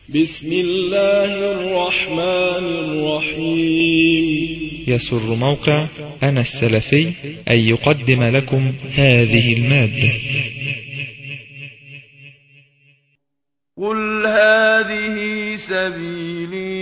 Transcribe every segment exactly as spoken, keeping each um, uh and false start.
بسم الله الرحمن الرحيم. يسر موقع أنا السلفي أن يقدم لكم هذه المادة. قل هذه سبيلي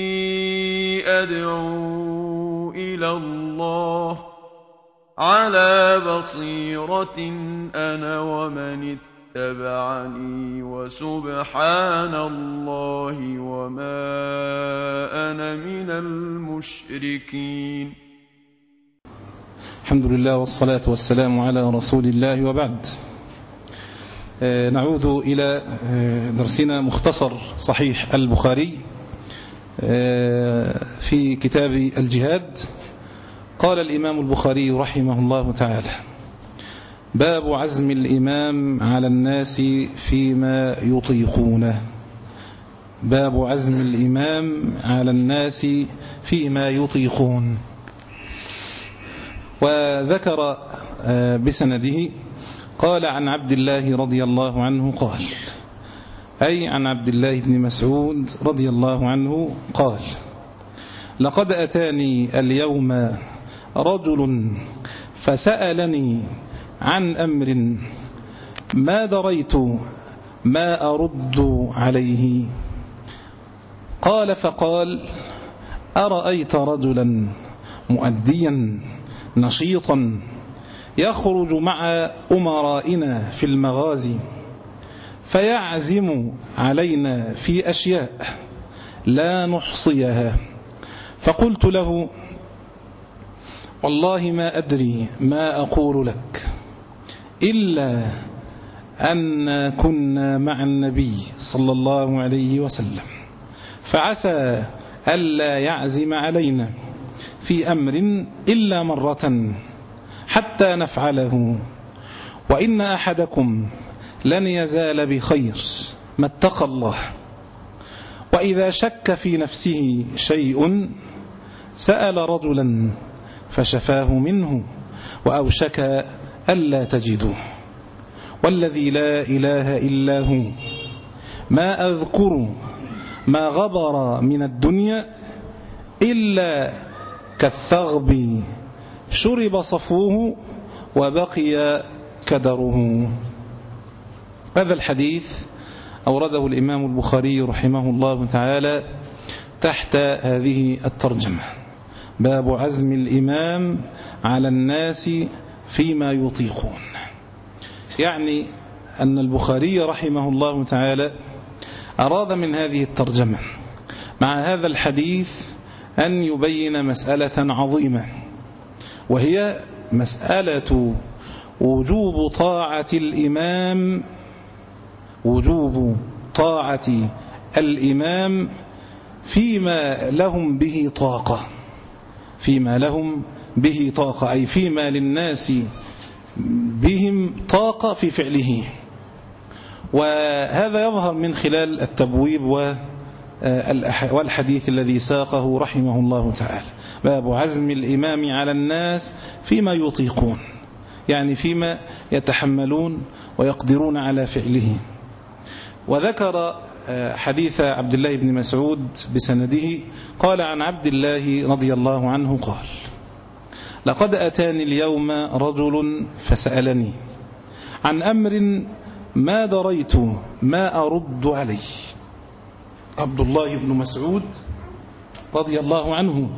أدعو إلى الله على بصيرة أنا ومن اتبعني وسبحان الله وما أنا من المشركين. الحمد لله والصلاة والسلام على رسول الله، وبعد. نعود إلى درسنا مختصر صحيح البخاري في كتاب الجهاد. قال الإمام البخاري رحمه الله تعالى: باب عزم الإمام على الناس فيما يطيقونه. باب عزم الإمام على الناس فيما يطيقون. وذكر بسنده قال: عن عبد الله رضي الله عنه قال، أي عن عبد الله بن مسعود رضي الله عنه قال: لقد أتاني اليوم رجل فسألني عن أمر ما دريت ما أرد عليه. قال فقال: أرأيت رجلا مؤديا نشيطا يخرج مع أمرائنا في المغازي فيعزم علينا في أشياء لا نحصيها. فقلت له: والله ما أدري ما أقول لك إلا أن كنا مع النبي صلى الله عليه وسلم، فعسى ألا يعزم علينا في أمر إلا مرة حتى نفعله، وإن أحدكم لن يزال بخير ما اتقى الله، وإذا شك في نفسه شيء سأل رجلا فشفاه منه وأوشك ألا تجدوا، والذي لا إله إلا هو ما أذكر ما غبر من الدنيا إلا كالثغب شرب صفوه وبقي كدره. هذا الحديث أورده الإمام البخاري رحمه الله تعالى تحت هذه الترجمة: باب عزم الإمام على الناس فيما يطيقون. يعني أن البخاري رحمه الله تعالى أراد من هذه الترجمة مع هذا الحديث أن يبين مسألة عظيمة، وهي مسألة وجوب طاعة الإمام وجوب طاعة الإمام فيما لهم به طاقة فيما لهم به طاقة أي فيما للناس بهم طاقة في فعله. وهذا يظهر من خلال التبويب والحديث الذي ساقه رحمه الله تعالى: باب عزم الإمام على الناس فيما يطيقون، يعني فيما يتحملون ويقدرون على فعله. وذكر حديث عبد الله بن مسعود بسنده قال: عن عبد الله رضي الله عنه قال: لقد أتاني اليوم رجل فسألني عن أمر ما دريت ما أرد عليه. عبد الله بن مسعود رضي الله عنه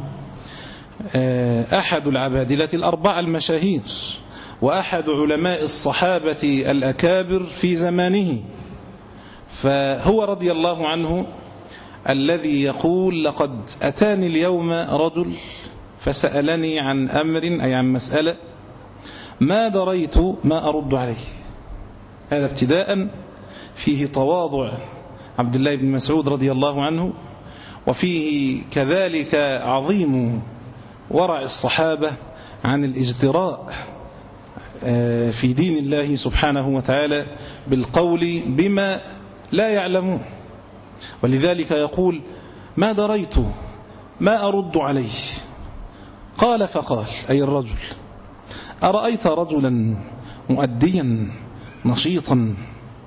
أحد العبادلة الأربعة المشاهير، وأحد علماء الصحابة الأكابر في زمانه، فهو رضي الله عنه الذي يقول: لقد أتاني اليوم رجل فسألني عن أمر أي عن مسألة ما دريت ما أرد عليه. هذا ابتداء فيه تواضع عبد الله بن مسعود رضي الله عنه، وفيه كذلك عظيم ورع الصحابة عن الاجتراء في دين الله سبحانه وتعالى بالقول بما لا يعلمون. ولذلك يقول: ما دريت ما أرد عليه. قال فقال أي الرجل: أرأيت رجلا مؤديا نشيطا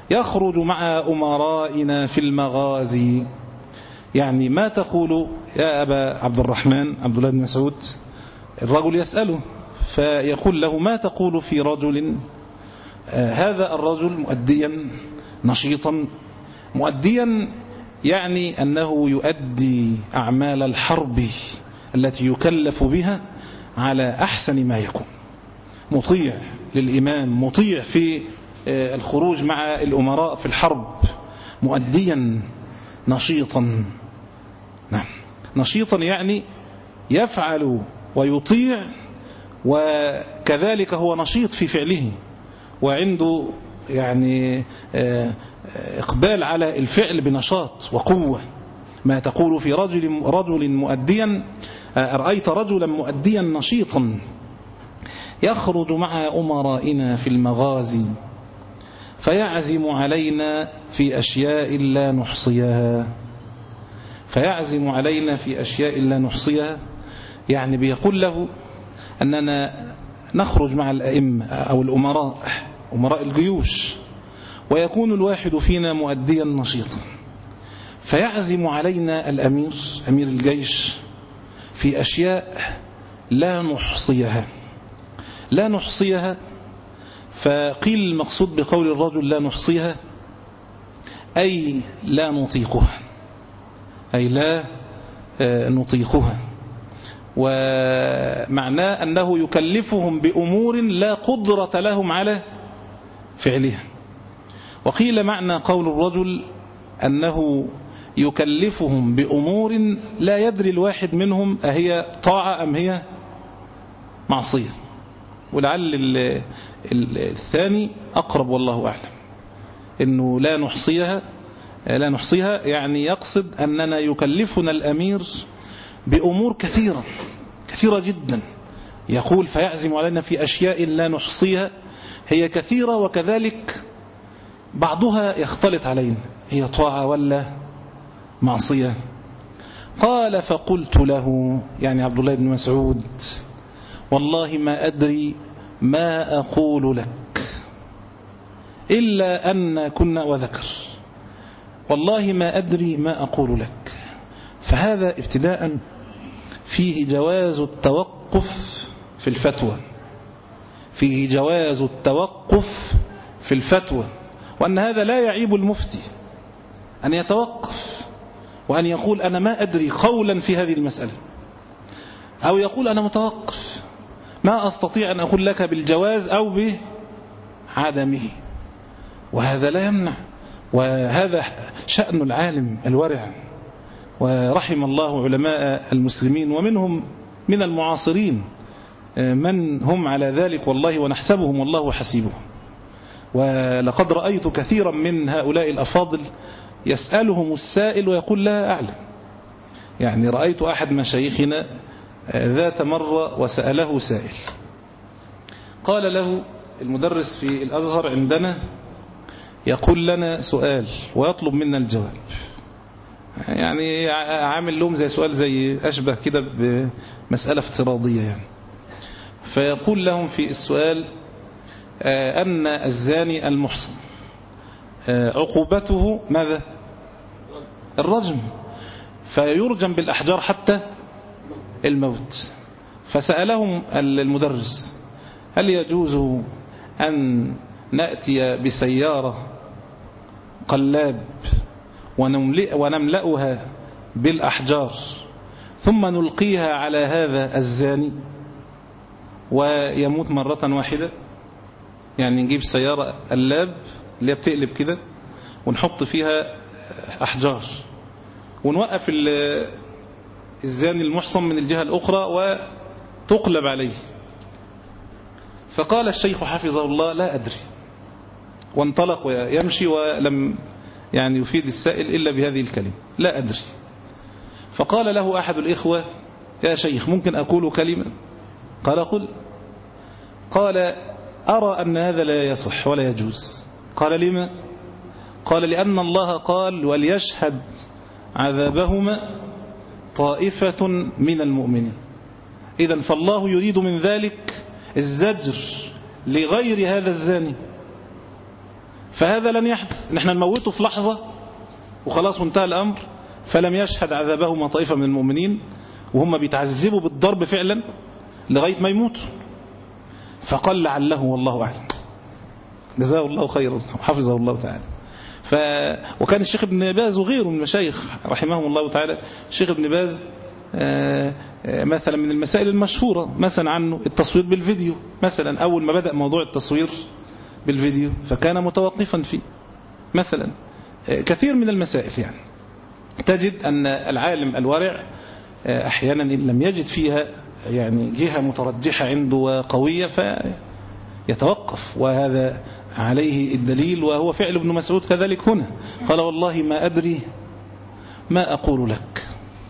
يخرج مع أمرائنا في المغازي. يعني ما تقول يا أبا عبد الرحمن عبد الله بن مسعود؟ الرجل يسأله فيقول له ما تقول في رجل آه هذا الرجل مؤديا نشيطا. مؤديا يعني أنه يؤدي أعمال الحرب التي يكلف بها على أحسن ما يكون، مطيع للإمام، مطيع في الخروج مع الأمراء في الحرب، مؤديا نشيطا. نعم، نشيطا يعني يفعل ويطيع، وكذلك هو نشيط في فعله وعنده يعني إقبال على الفعل بنشاط وقوة. ما تقول في رجل رجل مؤديا؟ أرأيت رجلا مؤديا نشيطا يخرج مع أمرائنا في المغازي فيعزم علينا في أشياء لا نحصيها. فيعزم علينا في أشياء لا نحصيها يعني بيقول له أننا نخرج مع الأئمة أو الأمراء، أمراء الجيوش، ويكون الواحد فينا مؤديا نشيطا، فيعزم علينا الأمير أمير الجيش في أشياء لا نحصيها. لا نحصيها، فقيل المقصود بقول الرجل لا نحصيها أي لا نطيقها، أي لا نطيقها، ومعناه أنه يكلفهم بأمور لا قدرة لهم على فعلها. وقيل معنى قول الرجل أنه يكلفهم بأمور لا يدري الواحد منهم أهي طاعة أم هي معصية، ولعل الثاني أقرب والله أعلم، إنه لا نحصيها لا نحصيها يعني يقصد أننا يكلفنا الأمير بأمور كثيرة كثيرة جدا. يقول فيعزم علينا في أشياء لا نحصيها، هي كثيرة وكذلك بعضها يختلط علينا، هي طاعة ولا معصية. قال فقلت له يعني عبد الله بن مسعود والله ما أدري ما أقول لك إلا أن كنا، وذكر والله ما أدري ما أقول لك. فهذا ابتداء فيه جواز التوقف في الفتوى، فيه جواز التوقف في الفتوى، وأن هذا لا يعيب المفتي أن يتوقف وأن يقول أنا ما أدري قولا في هذه المسألة، أو يقول أنا متوقف ما أستطيع أن أقول لك بالجواز أو بعدمه، وهذا لا يمنع. وهذا شأن العالم الورع، ورحم الله علماء المسلمين ومنهم من المعاصرين من هم على ذلك والله، ونحسبهم والله حسيبهم. ولقد رأيت كثيرا من هؤلاء الأفاضل يسألهم السائل ويقول لا أعلم. يعني رأيت أحد مشايخنا ذات مرة وسأله سائل، قال له المدرس في الأزهر عندنا يقول لنا سؤال ويطلب منا الجواب، يعني عامل لهم زي سؤال زي أشبه كده بمسألة افتراضية يعني. فيقول لهم في السؤال أن الزاني المحصن عقوبته ماذا؟ الرجم، فيرجم بالأحجار حتى الموت. فسألهم المدرس هل يجوز أن نأتي بسيارة قلاب ونملأها بالأحجار ثم نلقيها على هذا الزاني ويموت مرة واحدة؟ يعني نجيب سيارة قلاب اللي بتقلب كده ونحط فيها أحجار ونوقف الزاني المحصن من الجهة الأخرى وتقلب عليه. فقال الشيخ حفظه الله لا أدري، وانطلق ويمشي ولم يعني يفيد السائل إلا بهذه الكلمة لا أدري. فقال له أحد الإخوة يا شيخ ممكن أقول كلمة؟ قال قل. قال أرى أن هذا لا يصح ولا يجوز. قال لما؟ قال لأن الله قال وليشهد عذابهما طائفة من المؤمنين. إذن فالله يريد من ذلك الزجر لغير هذا الزاني، فهذا لن يحدث، نحن نموته في لحظة وخلاص وانتهى الأمر. فلم يشهد عذابهما طائفة من المؤمنين وهم بيتعذبوا بالضرب فعلا لغاية ما يموتوا. فقال لعله والله أعلم، جزاه الله خيرا وحفظه الله تعالى. ف... وكان الشيخ ابن باز وغيره من المشايخ رحمهم الله تعالى، الشيخ ابن باز آآ آآ مثلا من المسائل المشهورة مثلا عنه التصوير بالفيديو مثلا. أول ما بدأ موضوع التصوير بالفيديو فكان متوقفا فيه مثلا. كثير من المسائل يعني تجد أن العالم الورع أحيانا إن لم يجد فيها يعني جهة مترجحة عنده وقوية فيتوقف، وهذا عليه الدليل وهو فعل ابن مسعود كذلك هنا. قال والله ما أدري ما أقول لك.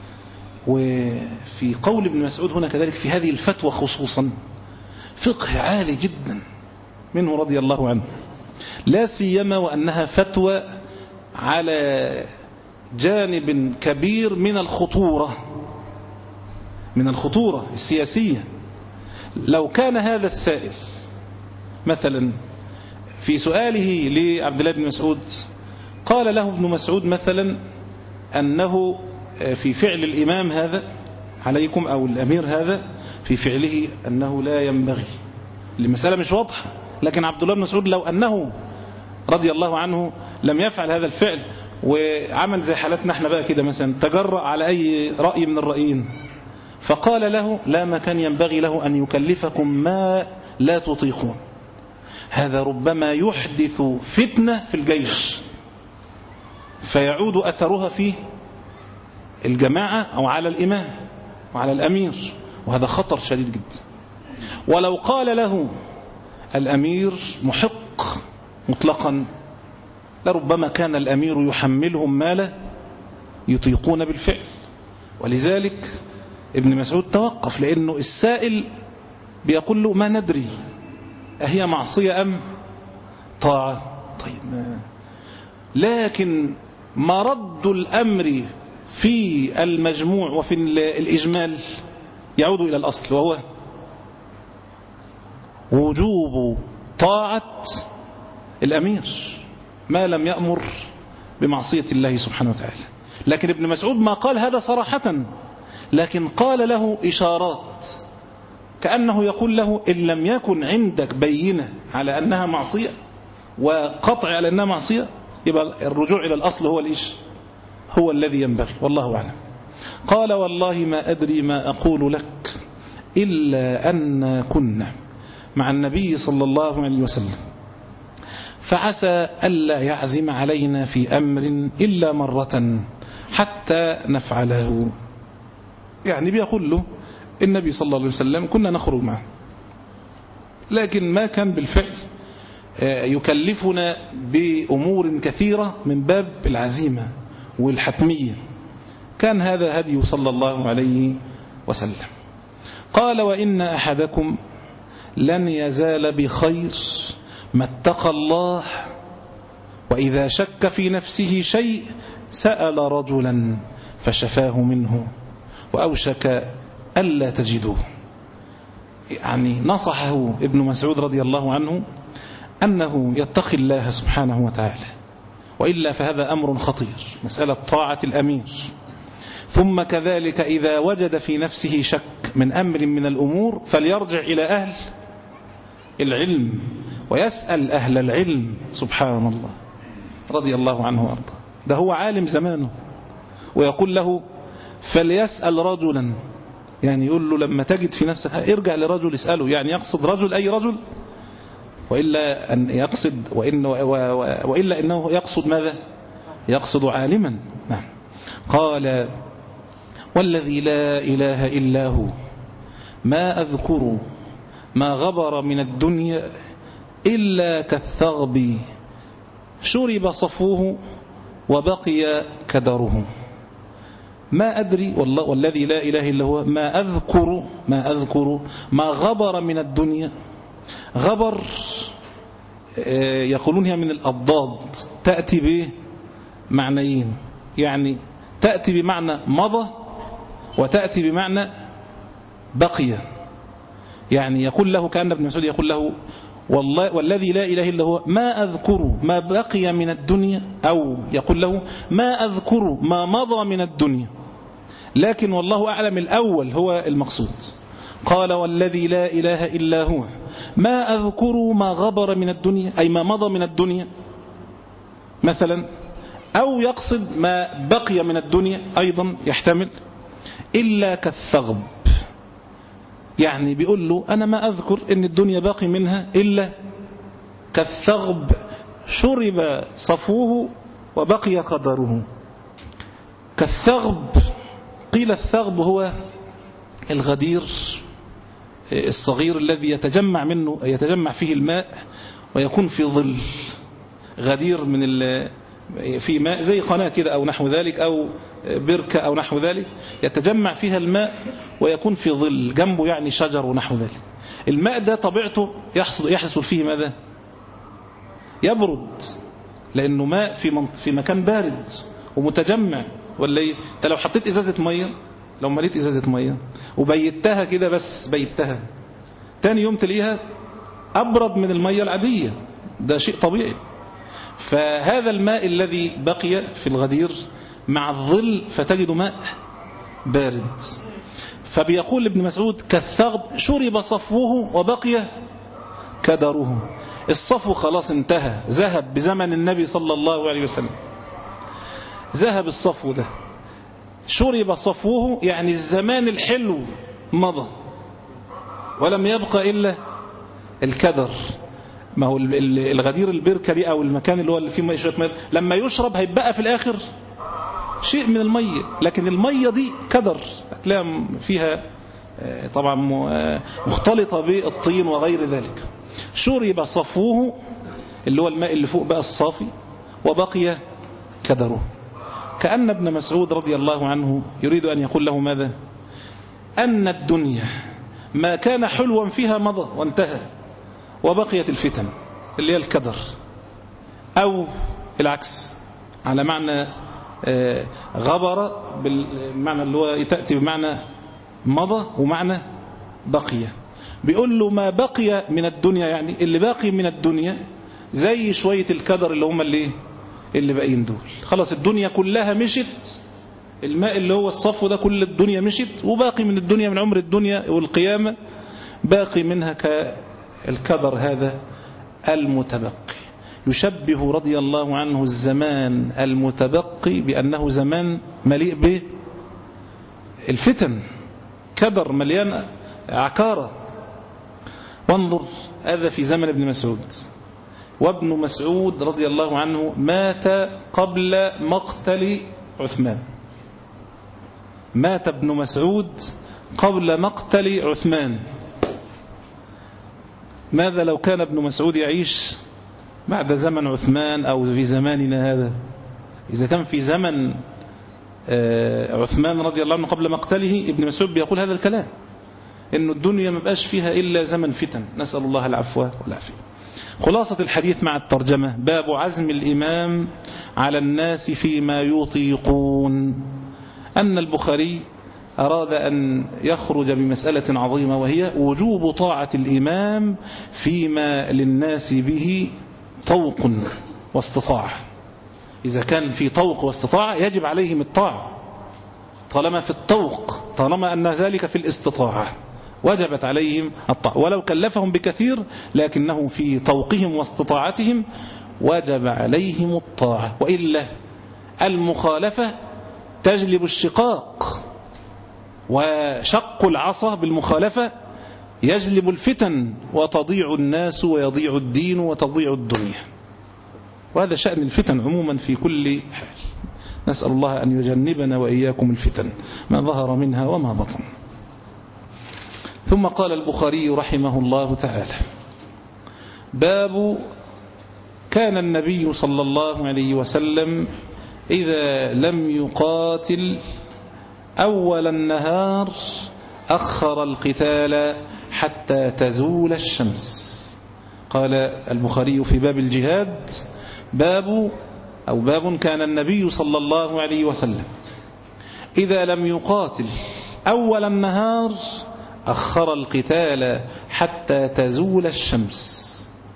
وفي قول ابن مسعود هنا كذلك في هذه الفتوى خصوصا فقه عالي جدا منه رضي الله عنه، لا سيما وأنها فتوى على جانب كبير من الخطورة من الخطورة السياسية. لو كان هذا السائل مثلا في سؤاله لعبد الله بن مسعود قال له ابن مسعود مثلا أنه في فعل الإمام هذا عليكم أو الأمير هذا في فعله أنه لا ينبغي، المسألة مش واضحة، لكن عبد الله بن مسعود لو أنه رضي الله عنه لم يفعل هذا الفعل وعمل زي حالتنا احنا بقى كده مثلا تجرأ على أي رأي من الرأيين فقال له لا، ما كان ينبغي له أن يكلفكم ما لا تطيقون، هذا ربما يحدث فتنة في الجيش فيعود أثرها في الجماعة أو على الإمام وعلى الأمير، وهذا خطر شديد جدا. ولو قال له الأمير محق مطلقا لربما كان الأمير يحملهم ما لا يطيقون بالفعل. ولذلك ابن مسعود توقف، لأنه السائل بيقول له ما ندري أهي معصية أم طاعة. طيب ما لكن مرد الأمر في المجموع وفي الإجمال يعود إلى الأصل، وهو وجوب طاعة الأمير ما لم يأمر بمعصية الله سبحانه وتعالى. لكن ابن مسعود ما قال هذا صراحة، لكن قال له إشارات كأنه يقول له إن لم يكن عندك بينة على أنها معصية وقطع على أنها معصية يبقى الرجوع إلى الأصل هو الإيش هو الذي ينبغي، والله أعلم. قال والله ما أدري ما أقول لك إلا أن كنا مع النبي صلى الله عليه وسلم فعسى ألا يعزم علينا في أمر إلا مرة حتى نفعله. يعني بيقول له النبي صلى الله عليه وسلم كنا نخرج معه لكن ما كان بالفعل يكلفنا بأمور كثيرة من باب العزيمة والحتمية، كان هذا هدي صلى الله عليه وسلم. قال وإن أحدكم لن يزال بخير ما اتقى الله وإذا شك في نفسه شيء سأل رجلا فشفاه منه وأوشك ألا تجدوه. يعني نصحه ابن مسعود رضي الله عنه أنه يتقي الله سبحانه وتعالى، وإلا فهذا أمر خطير، مسألة طاعة الأمير. ثم كذلك إذا وجد في نفسه شك من أمر من الأمور فليرجع إلى أهل العلم ويسأل أهل العلم. سبحان الله رضي الله عنه وأرضاه، ده هو عالم زمانه ويقول له فليسأل رجلا، يعني يقول له لما تجد في نفسك ارجع لرجل اسأله، يعني يقصد رجل أي رجل، وإلا أن يقصد وإن وإلا إنه يقصد ماذا؟ يقصد عالما. نعم. قال والذي لا إله إلا هو ما أذكر ما غبر من الدنيا إلا كالثغب شرب صفوه وبقي كدره. ما أدري والله والذي لا إله إلا هو ما أذكر ما أذكر ما غبر من الدنيا. غبر يقولون هي من الأضداد، تأتي بمعنيين، يعني تأتي بمعنى مضى وتأتي بمعنى بقي. يعني يقول له كأن ابن مسعود يقول له والله والذي لا إله إلا هو ما أذكر ما بقي من الدنيا، أو يقول له ما أذكر ما مضى من الدنيا، لكن والله أعلم الأول هو المقصود. قال والذي لا إله إلا هو ما أذكر ما غبر من الدنيا، أي ما مضى من الدنيا مثلا، أو يقصد ما بقي من الدنيا أيضا يحتمل، إلا كالثغب. يعني بيقول له أنا ما أذكر إن الدنيا باقي منها إلا كالثغب شرب صفوه وبقي قدره. كالثغب، قيل الثغب هو الغدير الصغير الذي يتجمع منه يتجمع فيه الماء ويكون في ظل، غدير من في ماء زي قناة كده أو نحو ذلك، أو بركة أو نحو ذلك، يتجمع فيها الماء ويكون في ظل جنبه يعني شجر ونحو ذلك. الماء ده طبيعته يحصل يحصل فيه ماذا؟ يبرد، لأنه ماء في في مكان بارد ومتجمع. ولا ايه؟ انت لو حطيت ازازه ميه، لو مليت ازازه ميه وبيتها كده بس بيتها، تاني يوم تلاقيها ابرد من الميه العاديه، ده شيء طبيعي. فهذا الماء الذي بقي في الغدير مع الظل فتجد ماء بارد. فبيقول ابن مسعود كالثغب شرب صفوه وبقي كدره. الصفو خلاص انتهى، ذهب بزمن النبي صلى الله عليه وسلم، ذهب الصفو ده. شرب صفوه يعني الزمان الحلو مضى ولم يبقى إلا الكدر. ما هو الغدير البركة دي أو المكان اللي هو اللي فيه مية شوية مية، لما يشرب هيبقى في الآخر شيء من المية، لكن المية دي كدر، هتلاقيها فيها طبعا مختلطة بالطين وغير ذلك. شرب صفوه اللي هو الماء اللي فوق بقى الصافي وبقي كدره. كأن ابن مسعود رضي الله عنه يريد أن يقول له ماذا؟ أن الدنيا ما كان حلوا فيها مضى وانتهى، وبقيت الفتن اللي هي الكدر، أو العكس على معنى غبر بالمعنى اللي هو تأتي بمعنى مضى ومعنى بقي. بيقول له ما بقي من الدنيا، يعني اللي باقي من الدنيا زي شوية الكدر اللي هم اللي اللي باقيين دول. خلاص الدنيا كلها مشت، الماء اللي هو الصفو ده كل الدنيا مشت، وباقي من الدنيا من عمر الدنيا والقيامة باقي منها كالكدر هذا المتبقي. يشبه رضي الله عنه الزمان المتبقي بأنه زمان مليء بالفتن، كدر مليان عكارة. وانظر هذا في زمن ابن مسعود، وابن مسعود رضي الله عنه مات قبل مقتل عثمان. مات ابن مسعود قبل مقتل عثمان. ماذا لو كان ابن مسعود يعيش بعد زمن عثمان أو في زماننا هذا؟ إذا كان في زمن عثمان رضي الله عنه قبل مقتله، ابن مسعود بيقول هذا الكلام، إنه الدنيا ما بقاش فيها إلا زمن فتن، نسأل الله العفو والعافية. خلاصة الحديث مع الترجمة: باب عزم الإمام على الناس فيما يطيقون. أن البخاري أراد أن يخرج بمسألة عظيمة، وهي وجوب طاعة الإمام فيما للناس به طوق واستطاعة. إذا كان في طوق واستطاعة يجب عليهم الطاعة، طالما في الطوق، طالما أن ذلك في الاستطاعة وجبت عليهم الطاعة، ولو كلفهم بكثير لكنه في طوقهم واستطاعتهم وجب عليهم الطاعة. وإلا المخالفة تجلب الشقاق، وشق العصا بالمخالفة يجلب الفتن، وتضيع الناس ويضيع الدين وتضيع الدنيا. وهذا شأن الفتن عموما في كل حال. نسأل الله أن يجنبنا وإياكم الفتن ما ظهر منها وما بطن. ثم قال البخاري رحمه الله تعالى: باب كان النبي صلى الله عليه وسلم إذا لم يقاتل أول النهار أخر القتال حتى تزول الشمس. قال البخاري في باب الجهاد: باب أو باب كان النبي صلى الله عليه وسلم إذا لم يقاتل أول النهار أخر القتال حتى تزول الشمس.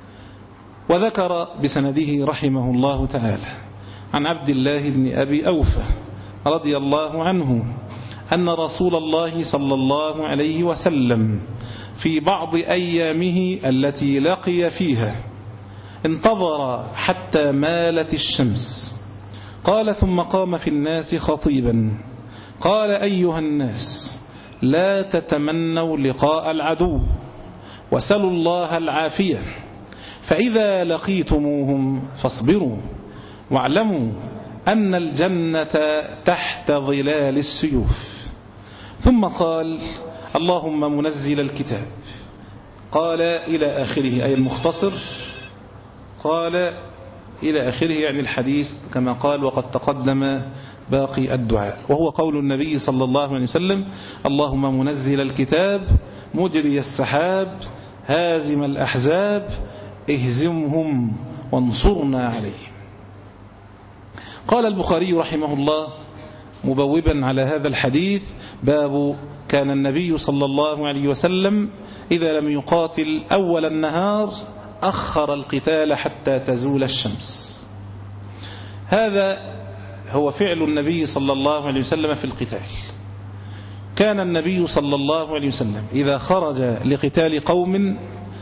وذكر بسنده رحمه الله تعالى عن عبد الله بن أبي أوفى رضي الله عنه أن رسول الله صلى الله عليه وسلم في بعض أيامه التي لقي فيها انتظر حتى مالت الشمس. قال ثم قام في الناس خطيبا قال أيها الناس لا تتمنوا لقاء العدو وسلوا الله العافية، فإذا لقيتموهم فاصبروا واعلموا أن الجنة تحت ظلال السيوف. ثم قال اللهم منزل الكتاب، قال إلى آخره أي المختصر، قال إلى آخره يعني الحديث كما قال وقد تقدم باقي الدعاء، وهو قول النبي صلى الله عليه وسلم اللهم منزل الكتاب مجري السحاب هازم الأحزاب اهزمهم وانصرنا عليهم. قال البخاري رحمه الله مبوبا على هذا الحديث باب كان النبي صلى الله عليه وسلم إذا لم يقاتل أول النهار أخر القتال حتى تزول الشمس. هذا هو فعل النبي صلى الله عليه وسلم في القتال. كان النبي صلى الله عليه وسلم إذا خرج لقتال قوم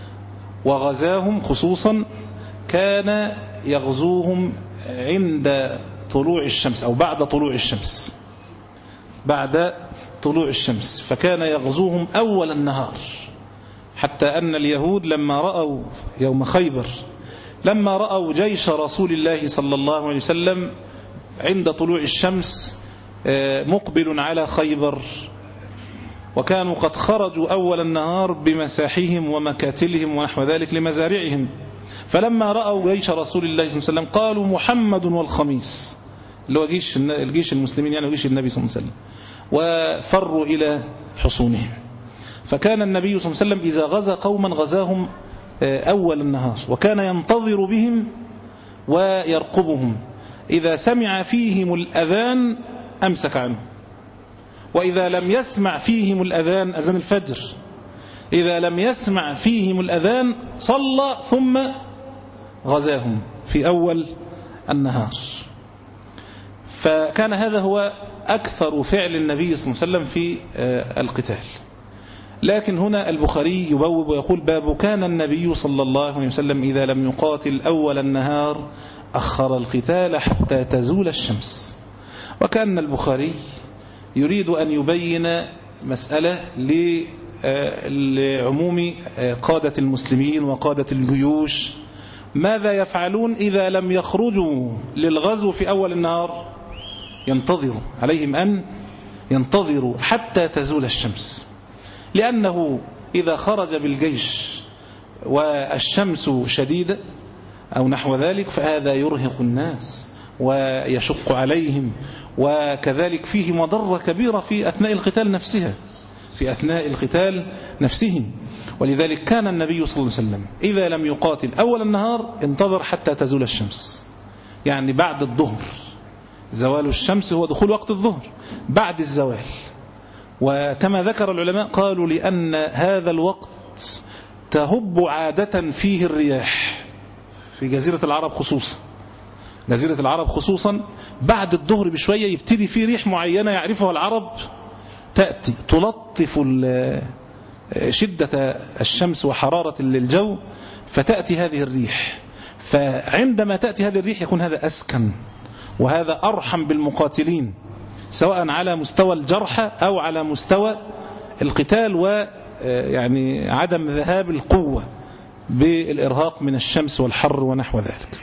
وغزاهم خصوصا كان يغزوهم عند طلوع الشمس أو بعد طلوع الشمس، بعد طلوع الشمس، فكان يغزوهم أول النهار، حتى أن اليهود لما رأوا يوم خيبر لما رأوا جيش رسول الله صلى الله عليه وسلم عند طلوع الشمس مقبل على خيبر، وكانوا قد خرجوا أول النهار بمساحهم ومكاتلهم ونحو ذلك لمزارعهم، فلما رأوا جيش رسول الله صلى الله عليه وسلم قالوا محمد والخميس، اللي هو جيش الجيش المسلمين يعني وجيش النبي صلى الله عليه وسلم، وفروا إلى حصونهم. فكان النبي صلى الله عليه وسلم إذا غزا قوما غزاهم أول النهار، وكان ينتظر بهم ويرقبهم، إذا سمع فيهم الأذان أمسك عنه، وإذا لم يسمع فيهم الأذان أذان الفجر إذا لم يسمع فيهم الأذان صلى ثم غزاهم في أول النهار. فكان هذا هو أكثر فعل النبي صلى الله عليه وسلم في القتال. لكن هنا البخاري يبوب ويقول باب كان النبي صلى الله عليه وسلم إذا لم يقاتل أول النهار أخر القتال حتى تزول الشمس. وكأن البخاري يريد أن يبين مسألة لعموم قادة المسلمين وقادة الجيوش ماذا يفعلون إذا لم يخرجوا للغزو في أول النهار. ينتظروا، عليهم أن ينتظروا حتى تزول الشمس، لأنه إذا خرج بالجيش والشمس شديدة أو نحو ذلك فهذا يرهق الناس ويشق عليهم، وكذلك فيه مضرة كبيرة في أثناء القتال نفسها في أثناء القتال نفسه. ولذلك كان النبي صلى الله عليه وسلم إذا لم يقاتل أول النهار انتظر حتى تزول الشمس، يعني بعد الظهر، زوال الشمس هو دخول وقت الظهر بعد الزوال. وكما ذكر العلماء قالوا لأن هذا الوقت تهب عادة فيه الرياح في جزيرة العرب خصوصا جزيرة العرب خصوصا بعد الظهر بشوية يبتدي فيه ريح معينة يعرفها العرب تأتي تلطف شدة الشمس وحرارة الجو، فتأتي هذه الريح. فعندما تأتي هذه الريح يكون هذا أسكن وهذا أرحم بالمقاتلين، سواء على مستوى الجرحى أو على مستوى القتال، ويعني عدم ذهاب القوة بالإرهاق من الشمس والحر ونحو ذلك.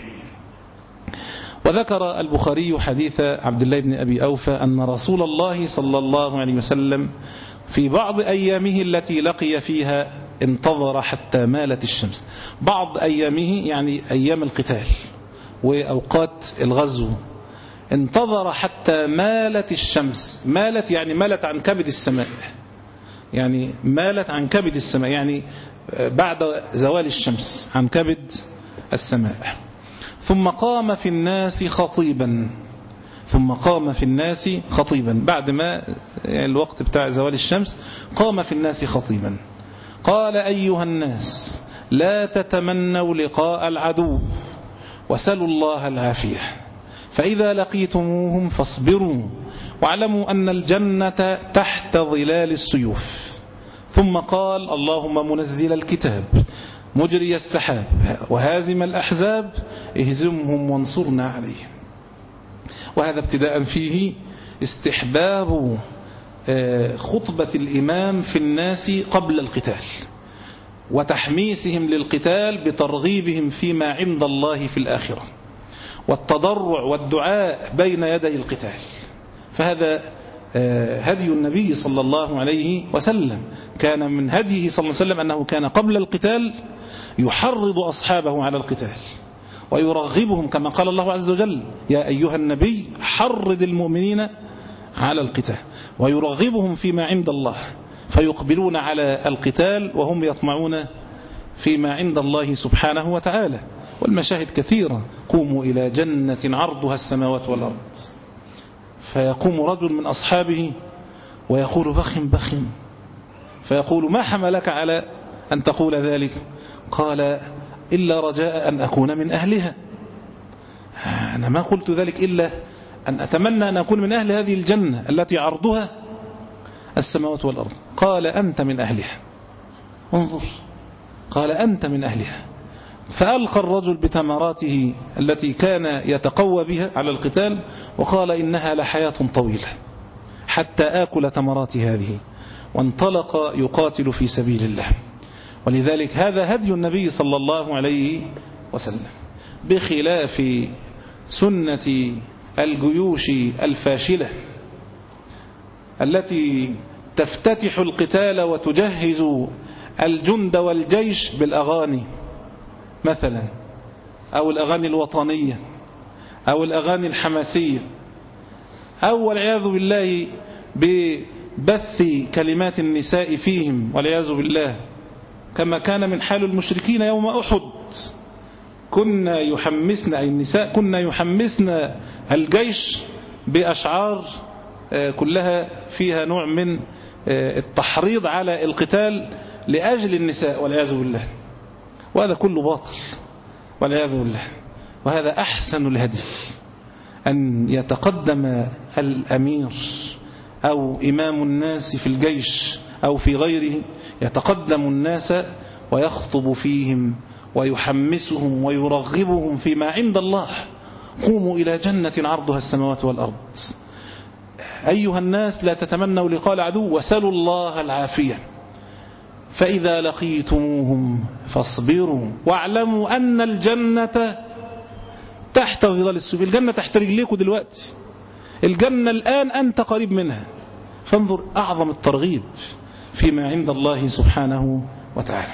وذكر البخاري حديث عبد الله بن أبي أوفى أن رسول الله صلى الله عليه وسلم في بعض أيامه التي لقي فيها انتظر حتى مالت الشمس. بعض أيامه يعني أيام القتال وأوقات الغزو، انتظر حتى مالت الشمس. مالت يعني مالت عن كبد السماء، يعني مالت عن كبد السماء يعني بعد زوال الشمس عن كبد السماء. ثم قام في الناس خطيبا ثم قام في الناس خطيبا بعد ما الوقت بتاع زوال الشمس قام في الناس خطيبا. قال أيها الناس لا تتمنوا لقاء العدو وسلوا الله العافية، فإذا لقيتموهم فاصبروا واعلموا أن الجنة تحت ظلال السيوف. ثم قال: اللهم منزل الكتاب مجري السحاب وهازم الأحزاب اهزمهم وانصرنا عليهم. وهذا ابتداء فيه استحباب خطبة الإمام في الناس قبل القتال، وتحميسهم للقتال بترغيبهم فيما عند الله في الآخرة، والتضرع والدعاء بين يدي القتال. فهذا هدي النبي صلى الله عليه وسلم. كان من هديه صلى الله عليه وسلم أنه كان قبل القتال يحرض أصحابه على القتال ويرغبهم، كما قال الله عز وجل: يا أيها النبي حرض المؤمنين على القتال، ويرغبهم فيما عند الله فيقبلون على القتال وهم يطمعون فيما عند الله سبحانه وتعالى. والمشاهد كثيرة: قوموا إلى جنة عرضها السماوات والأرض، فيقوم رجل من أصحابه ويقول: بخم بخم، فيقول: ما حملك على أن تقول ذلك؟ قال: إلا رجاء أن أكون من أهلها. أنا ما قلت ذلك إلا أن أتمنى أن أكون من أهل هذه الجنة التي عرضها السماوات والأرض. قال: أنت من أهلها. انظر، قال: أنت من أهلها. فألقى الرجل بتمراته التي كان يتقوى بها على القتال وقال: إنها لحياة طويلة حتى آكل تمرات هذه، وانطلق يقاتل في سبيل الله. ولذلك هذا هدي النبي صلى الله عليه وسلم، بخلاف سنة الجيوش الفاشلة التي تفتتح القتال وتجهز الجند والجيش بالأغاني مثلا، أو الأغاني الوطنية، أو الأغاني الحماسية، أو والعياذ بالله ببث كلمات النساء فيهم والعياذ بالله، كما كان من حال المشركين يوم أحد. كنا يحمسن أي النساء كنا يحمسن الجيش بأشعار كلها فيها نوع من التحريض على القتال لأجل النساء والعياذ بالله، وهذا كله باطل والعياذ بالله. وهذا أحسن الهدي، أن يتقدم الأمير أو إمام الناس في الجيش أو في غيره، يتقدم الناس ويخطب فيهم ويحمسهم ويرغبهم فيما عند الله. قوموا إلى جنة عرضها السماوات والأرض، أيها الناس لا تتمنوا لقاء العدو وسلوا الله العافية، فإذا لقيتموهم فاصبروا واعلموا أن الجنة تحت ظلال السيوف. الجنة تحت رجليكم دلوقتي، الجنة الآن أنت قريب منها. فانظر أعظم الترغيب فيما عند الله سبحانه وتعالى.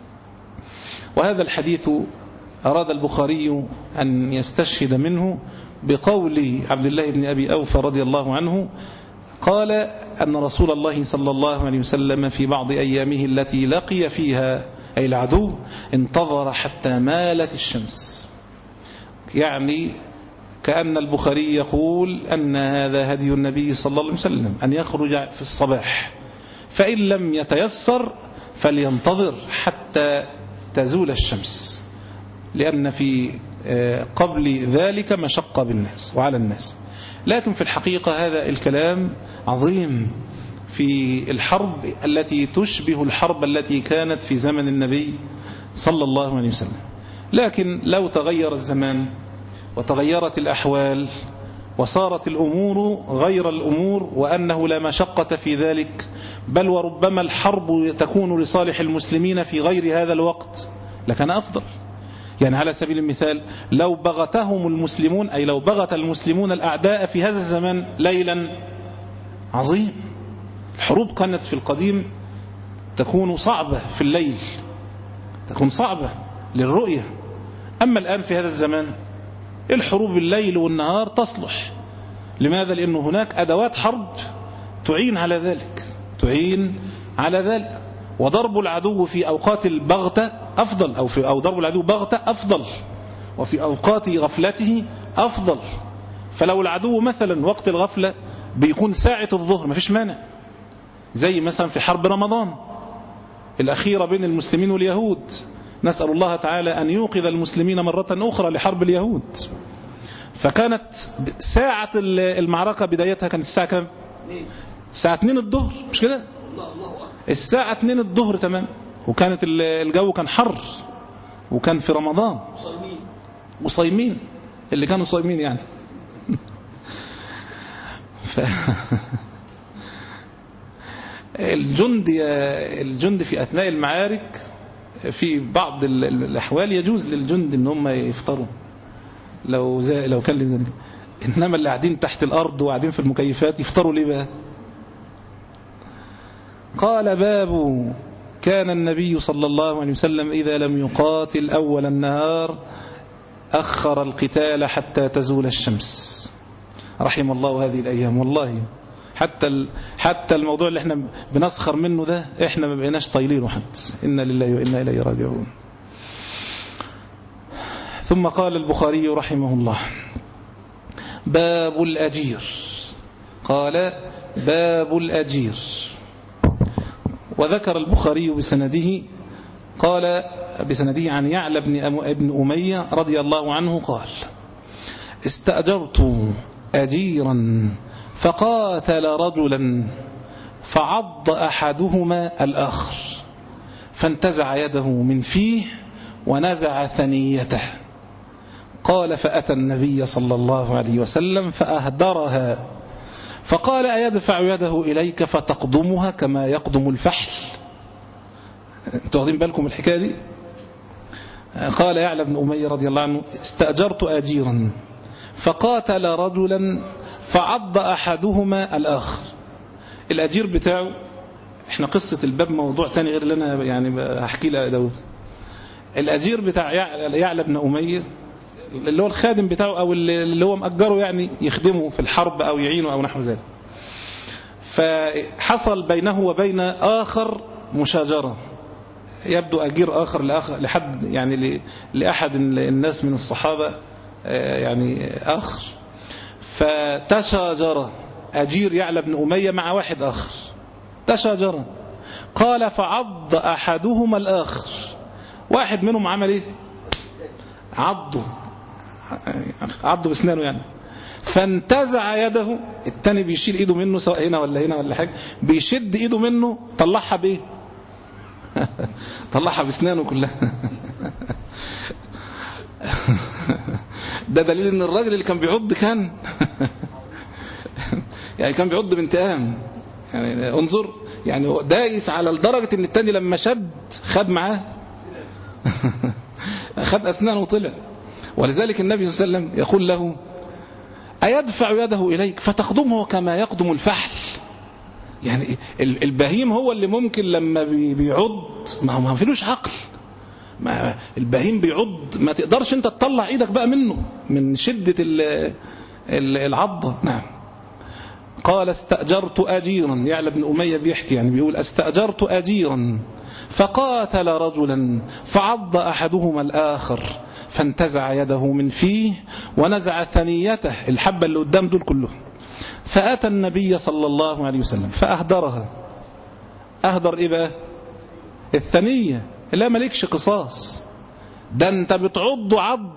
وهذا الحديث أراد البخاري أن يستشهد منه بقول عبد الله بن أبي أوفى رضي الله عنه، قال أن رسول الله صلى الله عليه وسلم في بعض أيامه التي لقي فيها أي العدو انتظر حتى مالت الشمس. يعني كأن البخاري يقول أن هذا هدي النبي صلى الله عليه وسلم، أن يخرج في الصباح، فإن لم يتيسر فلينتظر حتى تزول الشمس، لأن في قبل ذلك مشقة بالناس وعلى الناس. لكن في الحقيقة هذا الكلام عظيم في الحرب التي تشبه الحرب التي كانت في زمن النبي صلى الله عليه وسلم. لكن لو تغير الزمان وتغيرت الأحوال وصارت الأمور غير الأمور، وأنه لا مشقة في ذلك، بل وربما الحرب تكون لصالح المسلمين في غير هذا الوقت، لكان أفضل. يعني على سبيل المثال لو بغتهم المسلمون، أي لو بغت المسلمون الأعداء في هذا الزمان ليلا عظيم. الحروب كانت في القديم تكون صعبة في الليل، تكون صعبة للرؤية. أما الآن في هذا الزمان الحروب الليل والنهار تصلح. لماذا؟ لأن هناك أدوات حرب تعين على ذلك، تعين على ذلك. وضرب العدو في أوقات البغتة أفضل، أو, في أو ضرب العدو بغتة أفضل، وفي أوقات غفلته أفضل. فلو العدو مثلا وقت الغفلة بيكون ساعة الظهر ما فيش مانع، زي مثلا في حرب رمضان الأخيرة بين المسلمين واليهود، نسأل الله تعالى أن يوقظ المسلمين مرة أخرى لحرب اليهود. فكانت ساعة المعركة بدايتها كانت الساعة كم؟ الساعة اتنين الظهر، مش كده؟ الساعة اتنين الظهر تمام. وكانت الجو كان حر، وكان في رمضان، وصايمين اللي كانوا صايمين يعني. ف... الجند الجند في أثناء المعارك في بعض الأحوال يجوز للجند إن هم يفطروا لو زي لو كان لذلك، إنما اللي قاعدين تحت الأرض وقاعدين في المكيفات يفطروا ليه بقى؟ قال: باب كان النبي صلى الله عليه وسلم إذا لم يقاتل أول النهار أخر القتال حتى تزول الشمس. رحم الله هذه الأيام. والله حتى حتى الموضوع اللي احنا بنسخر منه ده احنا ما بقيناش طايلينه حتى. إنا لله وإنا إليه راجعون. ثم قال البخاري رحمه الله: باب الأجير. قال: باب الأجير. وذكر البخاري بسنده قال بسنده عن يعلى بن أمية رضي الله عنه قال: استأجرت أجيرا فقاتل رجلا فعض أحدهما الآخر فانتزع يده من فيه ونزع ثنيته. قال: فأتى النبي صلى الله عليه وسلم فأهدرها فقال: أيدفع يده إليك فتقضمها كما يقضم الفحل؟ انتوا واخدين بالكم الحكاية دي؟ قال يعلى بن أمية رضي الله عنه: استأجرت أجيرا فقاتل رجلا فعض أحدهما الآخر. الأجير بتاعه، احنا قصة الباب موضوع تاني غير اللي أنا يعني هحكي لها داود. الأجير بتاع يعلى بن أمية اللي هو الخادم بتاعه أو اللي هو مأجره يعني يخدمه في الحرب أو يعينه أو نحو ذلك. فحصل بينه وبين آخر مشاجرة، يبدو أجير آخر لآخر لحد يعني لأحد الناس من الصحابة يعني آخر. فتشاجر أجير يعلى بن أمية مع واحد آخر، تشاجر. قال: فعض أحدهما الآخر. واحد منهم عمل إيه؟ عضه عضه بسنانه يعني. فانتزع يده، التاني بيشيل ايده منه سواء هنا ولا هنا ولا حاجه، بيشد ايده منه، طلعها بايه؟ طلعها بسنانه كلها. ده دليل ان الراجل اللي كان بيعض كان يعني كان بيعض بانتقام. يعني انظر، يعني دايس على لدرجه ان التاني لما شد خد معاه خد اسنانه وطلع. ولذلك النبي صلى الله عليه وسلم يقول له: أيدفع يده إليك فتقضمه كما يقضم الفحل؟ يعني البهيم هو اللي ممكن لما بيعض ما هو ما فيلوش عقل، ما البهيم بيعض ما تقدرش انت تطلع ايدك بقى منه من شدة العضة. نعم. قال: استأجرت أجيرا. يعلى بن أمية بيحكي يعني بيقول: استأجرت أجيرا فقاتل رجلا فعض أحدهما الآخر فانتزع يده من فيه ونزع ثنيته، الحبة اللي قدام دول كلهم. فأتى النبي صلى الله عليه وسلم فأهدرها. أهدر إيه بقى؟ الثنية. لا ملكش قصاص، ده أنت بتعض عض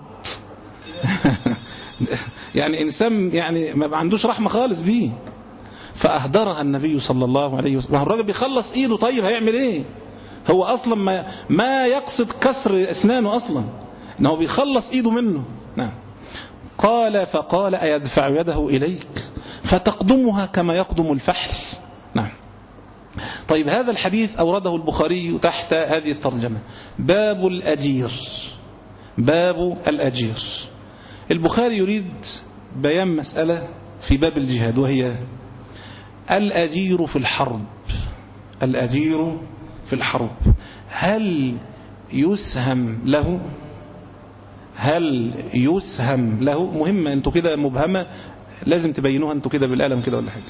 يعني إنسان يعني ما عندوش رحمة خالص بيه. فأهدرها النبي صلى الله عليه وسلم. الراجل بيخلص إيده، طيب هيعمل إيه؟ هو أصلا ما, ما يقصد كسر أسنانه أصلا، إنه بيخلص إيده منه. نعم. قال: فقال: أيدفع يده إليك فتقضمها كما يقضم الفحل؟ نعم. طيب، هذا الحديث أورده البخاري تحت هذه الترجمة: باب الأجير. باب الأجير. البخاري يريد بيان مسألة في باب الجهاد، وهي الأجير في الحرب. الأجير في الحرب هل يسهم له؟ هل يسهم له؟ مهمة، انتوا كده مبهمة، لازم تبينوها انتوا كده بالقلم كده ولا حاجة.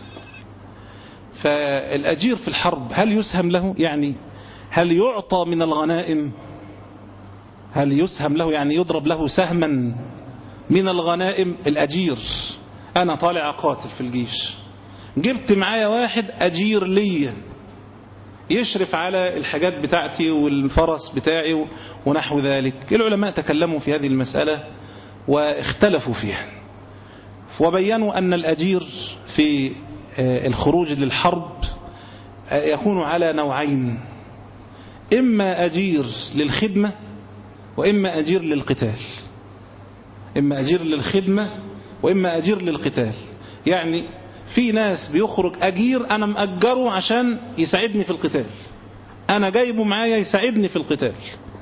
فالأجير في الحرب هل يسهم له؟ يعني هل يعطى من الغنائم؟ هل يسهم له يعني يضرب له سهما من الغنائم؟ الأجير، أنا طالع قاتل في الجيش، جبت معايا واحد أجير لي، يشرف على الحاجات بتاعتي والفرس بتاعي ونحو ذلك. العلماء تكلموا في هذه المسألة واختلفوا فيها، وبينوا أن الأجير في الخروج للحرب يكون على نوعين: إما أجير للخدمة وإما أجير للقتال. إما أجير للخدمة وإما أجير للقتال. يعني في ناس بيخرج أجير أنا مأجره عشان يساعدني في القتال، أنا جايبه معايا يساعدني في القتال.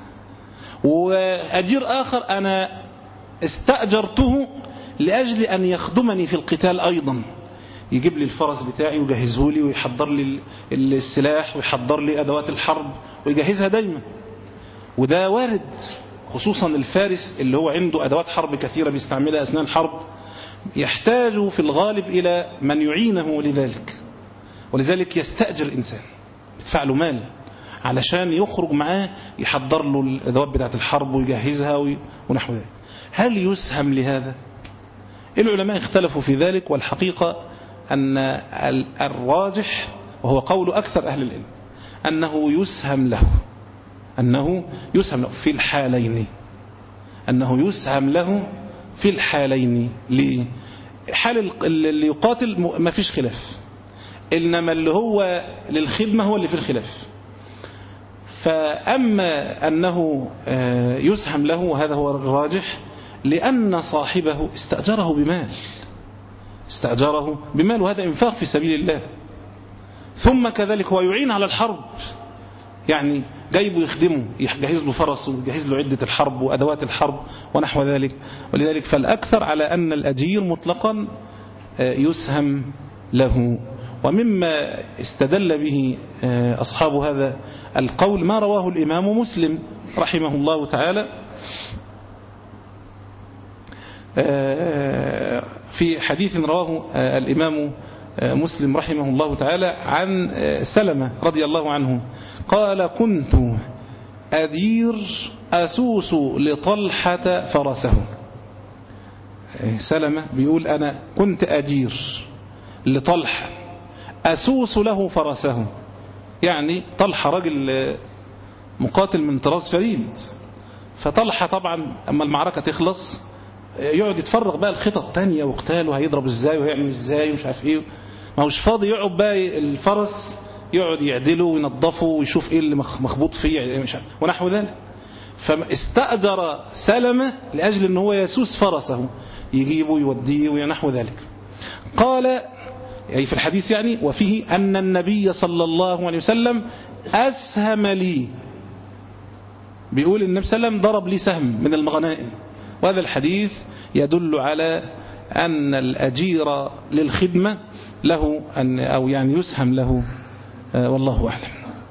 وأجير آخر أنا استأجرته لأجل أن يخدمني في القتال أيضا، يجيب لي الفرس بتاعي ويجهزه لي ويحضر لي السلاح ويحضر لي أدوات الحرب ويجهزها دايما. وده وارد، خصوصا الفارس اللي هو عنده أدوات حرب كثيرة بيستعملها أثناء الحرب، يحتاج في الغالب إلى من يعينه لذلك، ولذلك يستأجر إنسان يدفع له مال علشان يخرج معاه يحضر له الأدوات بتاعت الحرب ويجهزها ونحو ذلك. هل يسهم لهذا؟ العلماء اختلفوا في ذلك، والحقيقة أن الراجح وهو قول أكثر أهل العلم أنه يسهم له، أنه يسهم له في الحالين، أنه يسهم له في الحالين. ليه؟ حال اللي يقاتل ما فيش خلاف، إنما اللي هو للخدمة هو اللي في الخلاف. فأما أنه يسهم له هذا هو الراجح، لأن صاحبه استأجره بمال، استأجره بمال، وهذا إنفاق في سبيل الله. ثم كذلك هو يعين على الحرب، يعني جايبه يخدمه، يجهز له فرس ويجهز له عدة الحرب وأدوات الحرب ونحو ذلك. ولذلك فالأكثر على أن الأجير مطلقا يسهم له. ومما استدل به أصحاب هذا القول ما رواه الإمام مسلم رحمه الله تعالى في حديث رواه الإمام مسلم رحمه الله تعالى عن سلمة رضي الله عنه قال: كنت أدير أسوس لطلحة فرسه. سلمة بيقول أنا كنت أدير لطلحة أسوس له فرسه، يعني طلحة رجل مقاتل من طراز فريد، فطلحة طبعا أما المعركة تخلص يقعد يتفرغ بقى الخطط تانية وقتال وهيضرب ازاي وهيعمل ازاي ومش عارف ايه، ما هوش فاضي يقعد بقى الفرس يقعد يعدله وينظفه ويشوف ايه اللي مخبوط فيه ونحو ذلك. فاستأجر سلمة لأجل ان هو يسوس فرسه، يجيبه يوديه ونحو ذلك. قال أي في الحديث يعني: وفيه أن النبي صلى الله عليه وسلم أسهم لي، بيقول النبي صلى الله عليه وسلم ضرب لي سهم من المغنائم. وهذا الحديث يدل على أن الأجير للخدمة له أن أو يعني يسهم له، والله أعلم.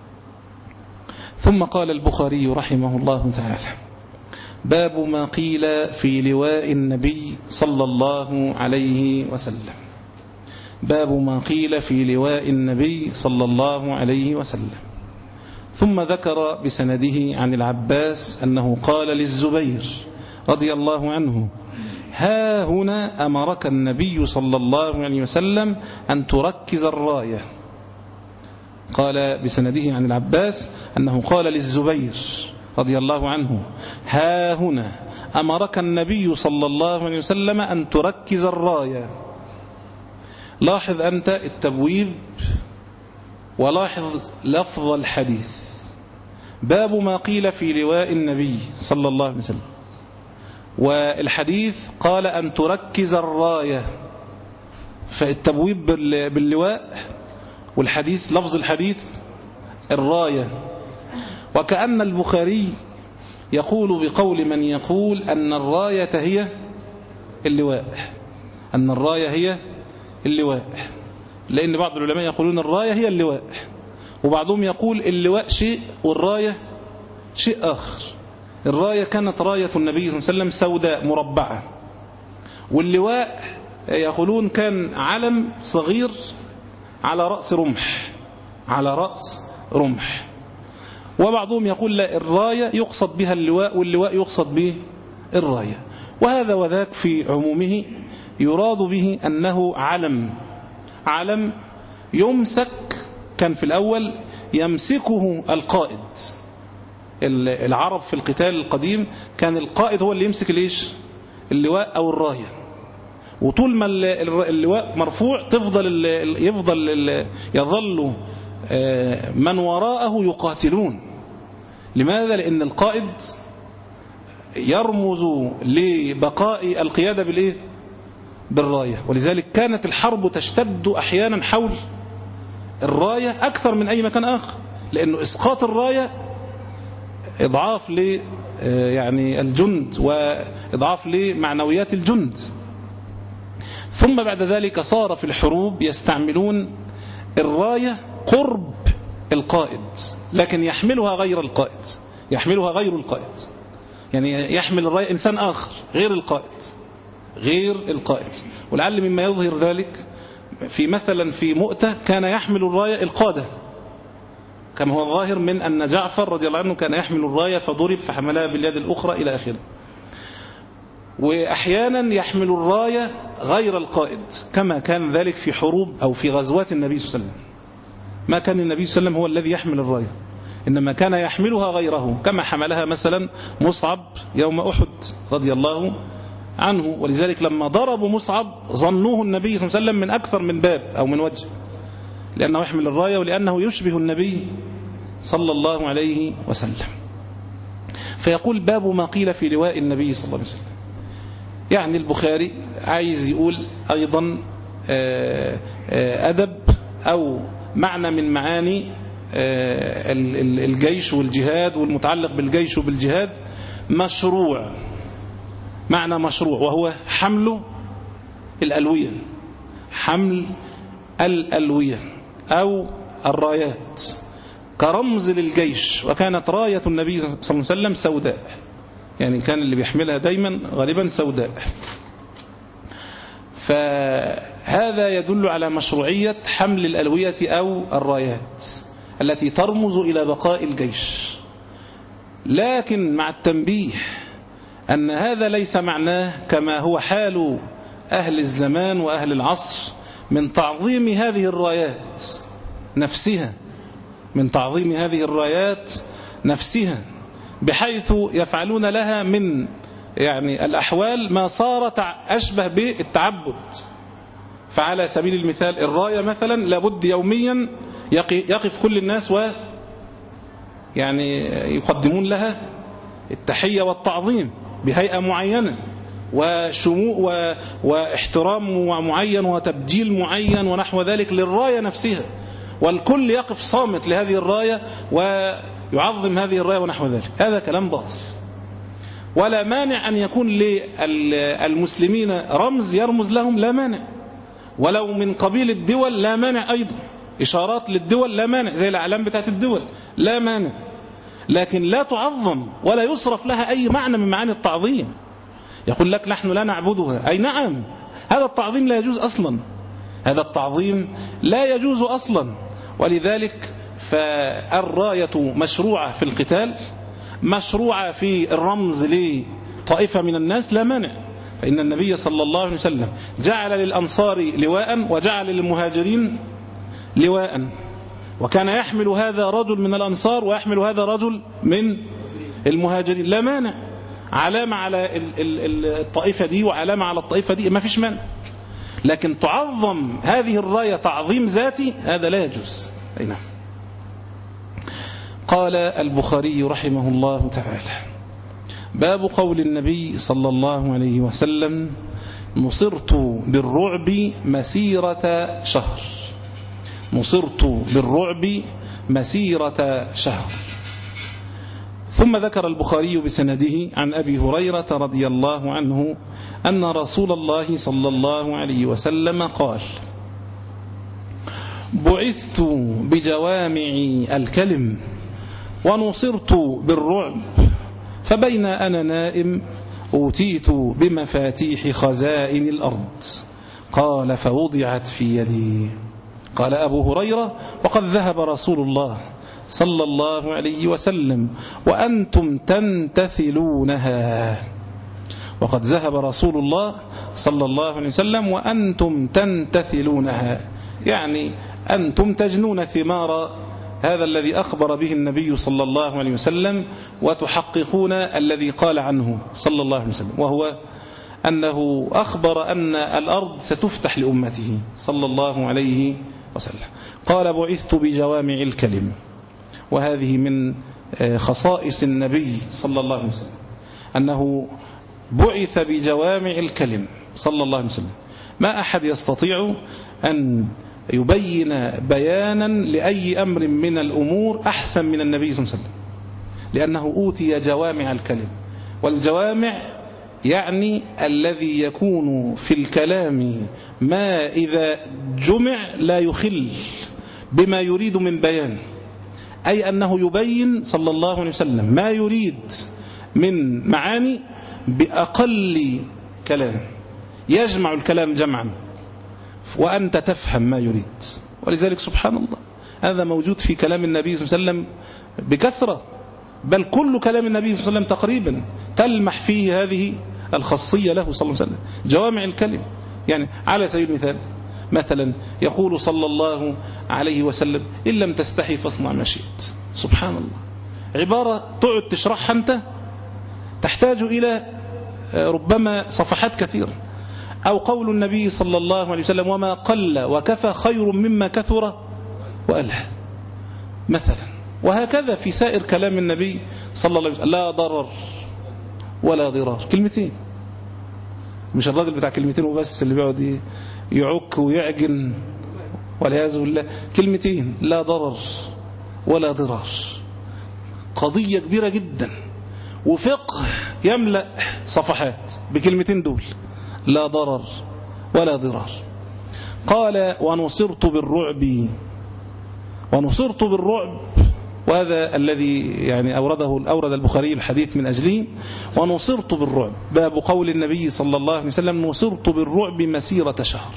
ثم قال البخاري رحمه الله تعالى: باب ما قيل في لواء النبي صلى الله عليه وسلم. باب ما قيل في لواء النبي صلى الله عليه وسلم. ثم ذكر بسنده عن العباس أنه قال للزبير رضي الله عنه: ها هنا أمرك النبي صلى الله عليه وسلم أن تركز الراية. قال بسنده عن العباس أنه قال للزبير رضي الله عنه: ها هنا أمرك النبي صلى الله عليه وسلم أن تركز الراية. لاحظ أنت التبويب ولاحظ لفظ الحديث: باب ما قيل في لواء النبي صلى الله عليه وسلم، والحديث قال أن تركز الراية. فالتبويب باللواء والحديث لفظ الحديث الراية. وكأن البخاري يقول بقول من يقول أن الراية هي اللواء، أن الراية هي اللواء، لأن بعض العلماء يقولون الراية هي اللواء، وبعضهم يقول اللواء شيء والراية شيء آخر. الراية كانت راية النبي صلى الله عليه وسلم سوداء مربعة، واللواء يقولون كان علم صغير على رأس رمح، على رأس رمح. وبعضهم يقول لا، الراية يقصد بها اللواء واللواء يقصد به الراية. وهذا وذاك في عمومه يراد به أنه علم، علم يمسك، كان في الأول يمسكه القائد. العرب في القتال القديم كان القائد هو اللي يمسك الإيش؟ اللواء أو الراية، وطول ما اللواء مرفوع تفضل يفضل يظل من وراءه يقاتلون. لماذا؟ لأن القائد يرمز لبقاء القيادة بالإيه؟ بالراية. ولذلك كانت الحرب تشتد أحيانا حول الراية أكثر من أي مكان آخر، لأنه إسقاط الراية إضعاف ل يعني الجند وإضعاف لمعنويات الجند. ثم بعد ذلك صار في الحروب يستعملون الراية قرب القائد، لكن يحملها غير القائد، يحملها غير القائد، يعني يحمل الراية إنسان آخر غير القائد، غير القائد. ولعل مما يظهر ذلك في مثلا في مؤتة كان يحمل الراية القادة، كما هو الظاهر من أن جعفر رضي الله عنه كان يحمل الراية فضرب فحملها باليد الأخرى إلى آخره. وأحيانا يحمل الراية غير القائد، كما كان ذلك في حروب أو في غزوات النبي صلى الله عليه وسلم. ما كان النبي صلى الله عليه وسلم هو الذي يحمل الراية، إنما كان يحملها غيره، كما حملها مثلا مصعب يوم أحد رضي الله عنه. ولذلك لما ضربوا مصعب ظنوه النبي صلى الله عليه وسلم من أكثر من باب أو من وجه، لأنه يحمل الراية ولأنه يشبه النبي صلى الله عليه وسلم. فيقول باب ما قيل في لواء النبي صلى الله عليه وسلم. يعني البخاري عايز يقول أيضا أدب أو معنى من معاني الجيش والجهاد والمتعلق بالجيش وبالجهاد، مشروع، معنى مشروع، وهو حمل الألوية، حمل الألوية أو الرايات كرمز للجيش. وكانت راية النبي صلى الله عليه وسلم سوداء، يعني كان اللي بيحملها دايما غالبا سوداء. فهذا يدل على مشروعية حمل الألوية أو الرايات التي ترمز إلى بقاء الجيش. لكن مع التنبيه أن هذا ليس معناه كما هو حال أهل الزمان وأهل العصر من تعظيم هذه الرايات نفسها، من تعظيم هذه الرايات نفسها، بحيث يفعلون لها من يعني الأحوال ما صارت أشبه بالتعبد. فعلى سبيل المثال الراية مثلا لابد يوميا يقف كل الناس و يعني يقدمون لها التحية والتعظيم بهيئة معينة وشموع واحترام معين وتبجيل معين ونحو ذلك للراية نفسها، والكل يقف صامت لهذه الراية ويعظم هذه الراية ونحو ذلك. هذا كلام باطل، ولا مانع أن يكون للمسلمين رمز يرمز لهم، لا مانع، ولو من قبيل الدول لا مانع أيضا، إشارات للدول لا مانع، زي الأعلام بتاعت الدول لا مانع، لكن لا تعظم ولا يصرف لها أي معنى من معاني التعظيم. يقول لك نحن لا نعبدها، أي نعم، هذا التعظيم لا يجوز أصلا، هذا التعظيم لا يجوز أصلا. ولذلك فالراية مشروعة في القتال، مشروعة في الرمز لطائفة من الناس، لا مانع. فإن النبي صلى الله عليه وسلم جعل للأنصار لواء وجعل للمهاجرين لواء، وكان يحمل هذا رجل من الأنصار ويحمل هذا رجل من المهاجرين، لا مانع، علامة على الطائفة دي وعلامة على الطائفة دي، ما فيش مانع. لكن تعظم هذه الراية تعظيم ذاتي، هذا لا يجوز. أي نعم. قال البخاري رحمه الله تعالى: باب قول النبي صلى الله عليه وسلم: نصرت بالرعب مسيرة شهر. نصرت بالرعب مسيرة شهر. ثم ذكر البخاري بسنده عن أبي هريرة رضي الله عنه أن رسول الله صلى الله عليه وسلم قال: بعثت بجوامع الكلم ونصرت بالرعب، فبين أنا نائم أوتيت بمفاتيح خزائن الأرض، قال: فوضعت في يدي. قال أبو هريرة: وقد ذهب رسول الله صلى الله عليه وسلم وأنتم تنتثلونها. وقد ذهب رسول الله صلى الله عليه وسلم وأنتم تنتثلونها، يعني أنتم تجنون ثمار هذا الذي أخبر به النبي صلى الله عليه وسلم وتحققون الذي قال عنه صلى الله عليه وسلم، وهو أنه أخبر أن الأرض ستفتح لأمته صلى الله عليه وسلم. قال بعثت بجوامع الكلم، وهذه من خصائص النبي صلى الله عليه وسلم أنه بعث بجوامع الكلم صلى الله عليه وسلم. ما أحد يستطيع أن يبين بيانا لأي أمر من الأمور أحسن من النبي صلى الله عليه وسلم، لأنه أوتي جوامع الكلم. والجوامع يعني الذي يكون في الكلام ما إذا جمع لا يخل بما يريد من بيان، أي أنه يبين صلى الله عليه وسلم ما يريد من معاني بأقل كلام، يجمع الكلام جمعا وأنت تفهم ما يريد. ولذلك سبحان الله هذا موجود في كلام النبي صلى الله عليه وسلم بكثرة، بل كل كلام النبي صلى الله عليه وسلم تقريبا تلمح فيه هذه الخاصية له صلى الله عليه وسلم، جوامع الكلم. يعني على سبيل المثال مثلا يقول صلى الله عليه وسلم إن لم تستحي فاصنع ما شئت. سبحان الله، عبارة تقعد تشرحها أنت تحتاج إلى ربما صفحات كثيرة. أو قول النبي صلى الله عليه وسلم وما قل وكفى خير مما كثر وألهى مثلا. وهكذا في سائر كلام النبي صلى الله عليه وسلم، لا ضرر ولا ضرار، كلمتين، مش الراجل بتاع كلمتين وبس اللي بيقعد يعك ويعجن والعياذ بالله، كلمتين لا ضرر ولا ضرار، قضية كبيرة جدا وفقه يملأ صفحات بكلمتين دول، لا ضرر ولا ضرار. قال ونصرت بالرعب، ونصرت بالرعب، وهذا الذي يعني أورده أورد البخاري الحديث من أجله، ونصرت بالرعب، باب قول النبي صلى الله عليه وسلم نصرت بالرعب مسيرة شهر.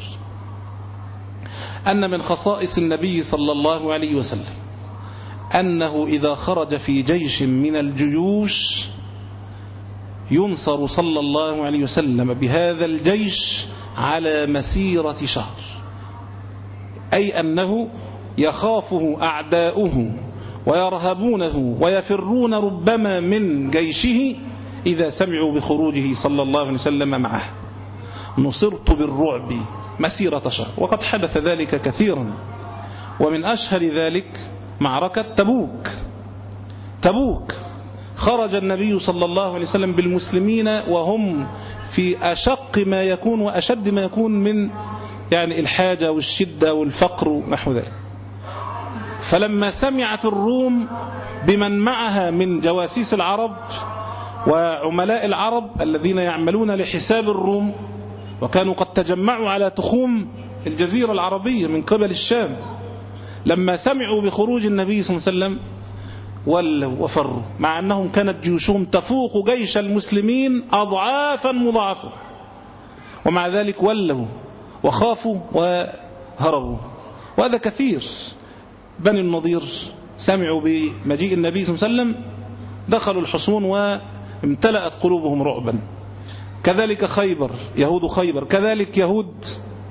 أن من خصائص النبي صلى الله عليه وسلم أنه إذا خرج في جيش من الجيوش ينصر صلى الله عليه وسلم بهذا الجيش على مسيرة شهر، أي أنه يخافه أعداؤه ويرهبونه ويفرون ربما من جيشه إذا سمعوا بخروجه صلى الله عليه وسلم معه. نصرت بالرعب مسيرة شهر، وقد حدث ذلك كثيرا، ومن أشهر ذلك معركة تبوك. تبوك خرج النبي صلى الله عليه وسلم بالمسلمين وهم في أشق ما يكون وأشد ما يكون من يعني الحاجة والشدة والفقر ونحو ذلك. فلما سمعت الروم بمن معها من جواسيس العرب وعملاء العرب الذين يعملون لحساب الروم، وكانوا قد تجمعوا على تخوم الجزيرة العربية من قبل الشام، لما سمعوا بخروج النبي صلى الله عليه وسلم ولوا وفروا، مع أنهم كانت جيوشهم تفوق جيش المسلمين أضعافا مضاعفة، ومع ذلك ولوا وخافوا وهربوا. وهذا كثير. بني النضير سمعوا بمجيء النبي صلى الله عليه وسلم دخلوا الحصون وامتلأت قلوبهم رعبا. كذلك خيبر، يهود خيبر، كذلك يهود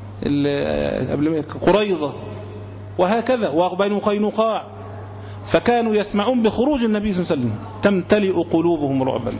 قريظة، وهكذا وبنو قينقاع، فكانوا يسمعون بخروج النبي صلى الله عليه وسلم تمتلئ قلوبهم رعبا.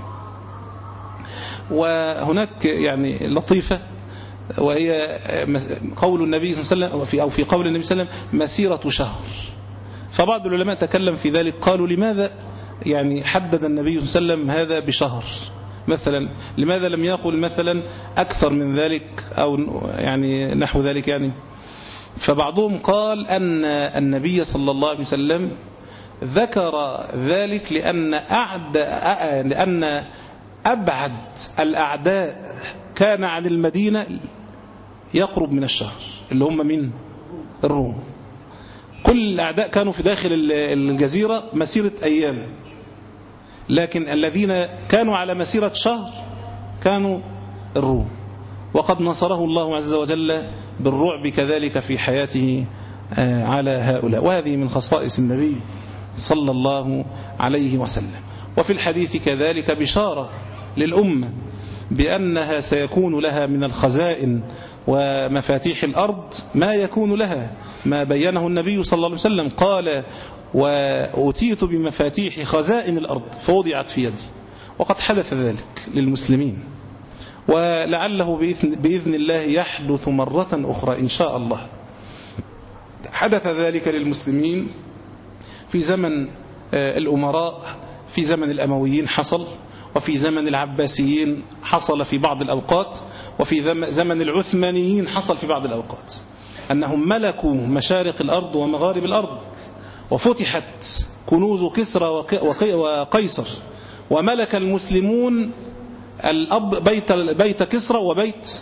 وهناك يعني لطيفة، وهي قول النبي صلى الله عليه وسلم أو في قول النبي صلى الله عليه وسلم مسيرة شهر. فبعض العلماء تكلم في ذلك، قالوا لماذا يعني حدد النبي صلى الله عليه وسلم هذا بشهر مثلا، لماذا لم يقل مثلا أكثر من ذلك أو يعني نحو ذلك يعني. فبعضهم قال أن النبي صلى الله عليه وسلم ذكر ذلك لأن أعداء لأن أبعد الأعداء كان عن المدينة يقرب من الشهر، اللي هم من الروم. كل الأعداء كانوا في داخل الجزيرة مسيرة أيام، لكن الذين كانوا على مسيرة شهر كانوا الروم، وقد نصره الله عز وجل بالرعب كذلك في حياته على هؤلاء. وهذه من خصائص النبي صلى الله عليه وسلم. وفي الحديث كذلك بشارة للأمة بأنها سيكون لها من الخزائن ومفاتيح الأرض ما يكون لها، ما بينه النبي صلى الله عليه وسلم، قال وأتيت بمفاتيح خزائن الأرض فوضعت في يدي. وقد حدث ذلك للمسلمين، ولعله بإذن, بإذن الله يحدث مرة أخرى إن شاء الله. حدث ذلك للمسلمين في زمن الأمراء، في زمن الأمويين حصل، وفي زمن العباسيين حصل في بعض الأوقات، وفي زمن العثمانيين حصل في بعض الأوقات، أنهم ملكوا مشارق الأرض ومغارب الأرض، وفتحت كنوز كسرى وقيصر، وملك المسلمون الأب بيت, بيت كسرى وبيت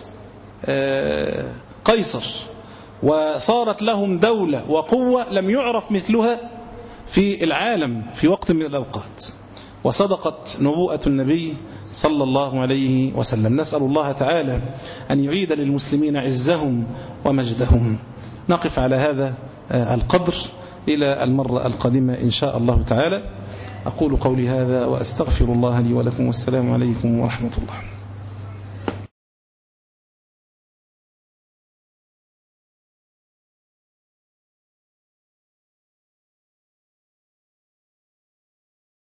قيصر، وصارت لهم دولة وقوة لم يعرف مثلها في العالم في وقت من الأوقات، وصدقت نبوءة النبي صلى الله عليه وسلم. نسأل الله تعالى أن يعيد للمسلمين عزهم ومجدهم. نقف على هذا القدر إلى المرة القادمة إن شاء الله تعالى. أقول قولي هذا وأستغفر الله لي ولكم، والسلام عليكم ورحمة الله.